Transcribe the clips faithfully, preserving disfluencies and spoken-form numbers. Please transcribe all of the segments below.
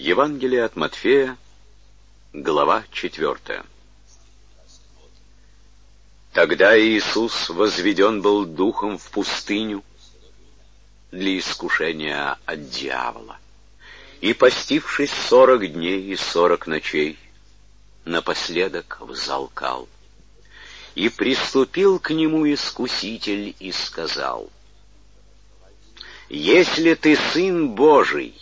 Евангелие от Матфея, глава четвертая. Тогда Иисус возведен был духом в пустыню для искушения от дьявола. И, постившись сорок дней и сорок ночей, напоследок взалкал. И приступил к нему искуситель и сказал: «Если ты Сын Божий,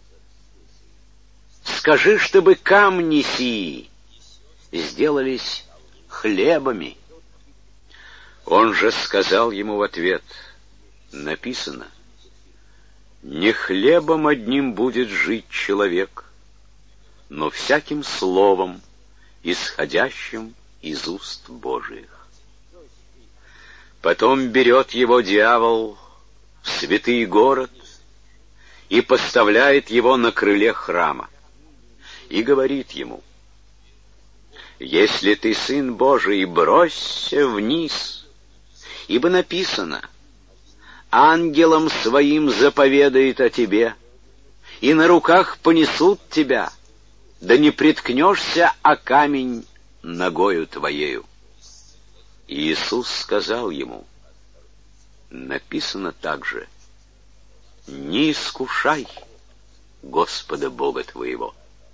скажи, чтобы камни сии сделались хлебами». Он же сказал ему в ответ: написано: «Не хлебом одним будет жить человек, но всяким словом, исходящим из уст Божиих». Потом берет его дьявол в святый город и поставляет его на крыле храма, и говорит ему: «Если ты Сын Божий, бросься вниз, ибо написано: ангелам своим заповедает о тебе, и на руках понесут тебя, да не приткнешься о камень ногою твоею». И Иисус сказал ему: написано также: не искушай Господа Бога твоего.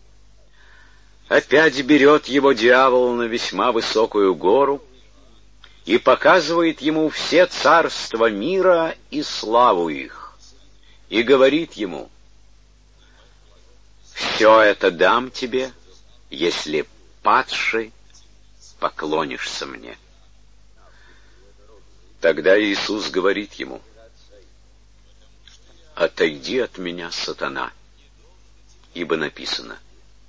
Опять берет его дьявол на весьма высокую гору и показывает ему все царства мира и славу их, и говорит ему: «Все это дам тебе, если падши поклонишься мне». Тогда Иисус говорит ему: «Отойди от меня, сатана, ибо написано: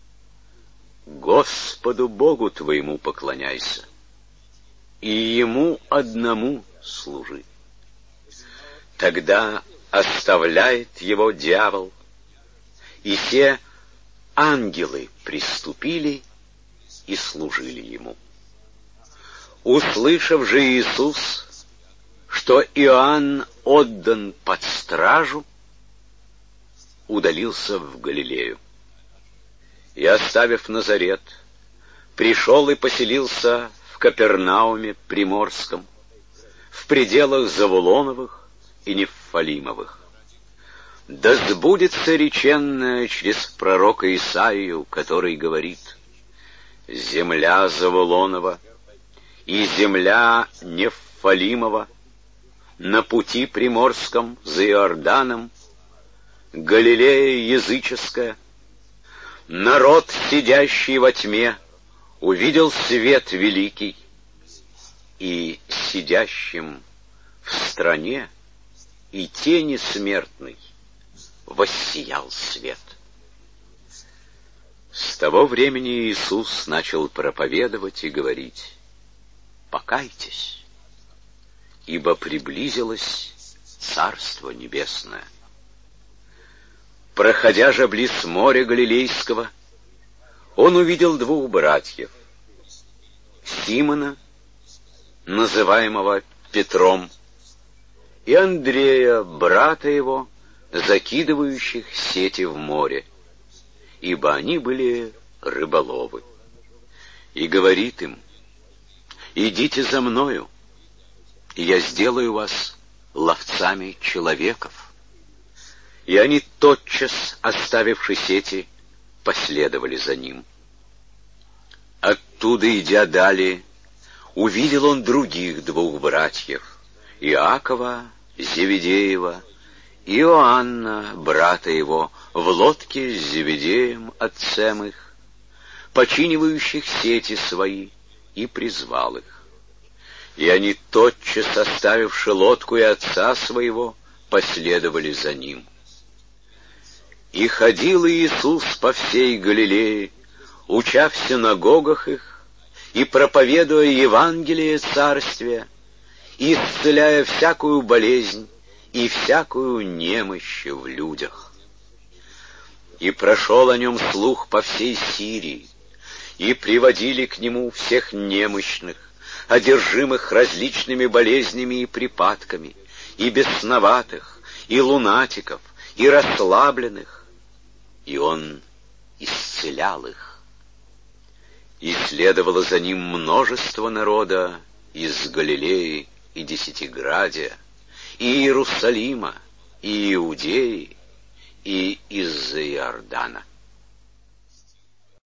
Господу Богу твоему поклоняйся, и Ему одному служи». Тогда оставляет его дьявол, и все ангелы приступили и служили ему. Услышав же Иисус, что Иоанн отдан под стражу, удалился в Галилею. И, оставив Назарет, пришел и поселился в Капернауме Приморском, в пределах Завулоновых и Неффалимовых. Да сбудется реченное через пророка Исаию, который говорит: «Земля Завулонова и земля Неффалимова на пути Приморском за Иорданом, Галилея языческая, народ, сидящий во тьме, увидел свет великий, и сидящим в стране и тени смертной воссиял свет». С того времени Иисус начал проповедовать и говорить: «Покайтесь, ибо приблизилось Царство Небесное». Проходя же близ моря Галилейского, он увидел двух братьев: Симона, называемого Петром, и Андрея, брата его, закидывающих сети в море, ибо они были рыболовы. И говорит им: «Идите за мною, и я сделаю вас ловцами человеков». И они, тотчас оставивши сети, последовали за ним. Оттуда, идя далее, увидел он других двух братьев: Иакова, Зеведеева, и Иоанна, брата его, в лодке с Зеведеем, отцем их, починивающих сети свои, и призвал их. И они, тотчас оставивши лодку и отца своего, последовали за ним. И ходил Иисус по всей Галилее, уча в синагогах их, и проповедуя Евангелие Царствия, и исцеляя всякую болезнь и всякую немощь в людях. И прошел о нем слух по всей Сирии, и приводили к нему всех немощных, одержимых различными болезнями и припадками, и бесноватых, и лунатиков, и расслабленных, и он исцелял их. И следовало за ним множество народа из Галилеи и Десятиградия, и Иерусалима, и Иудеи, и из-за Иордана.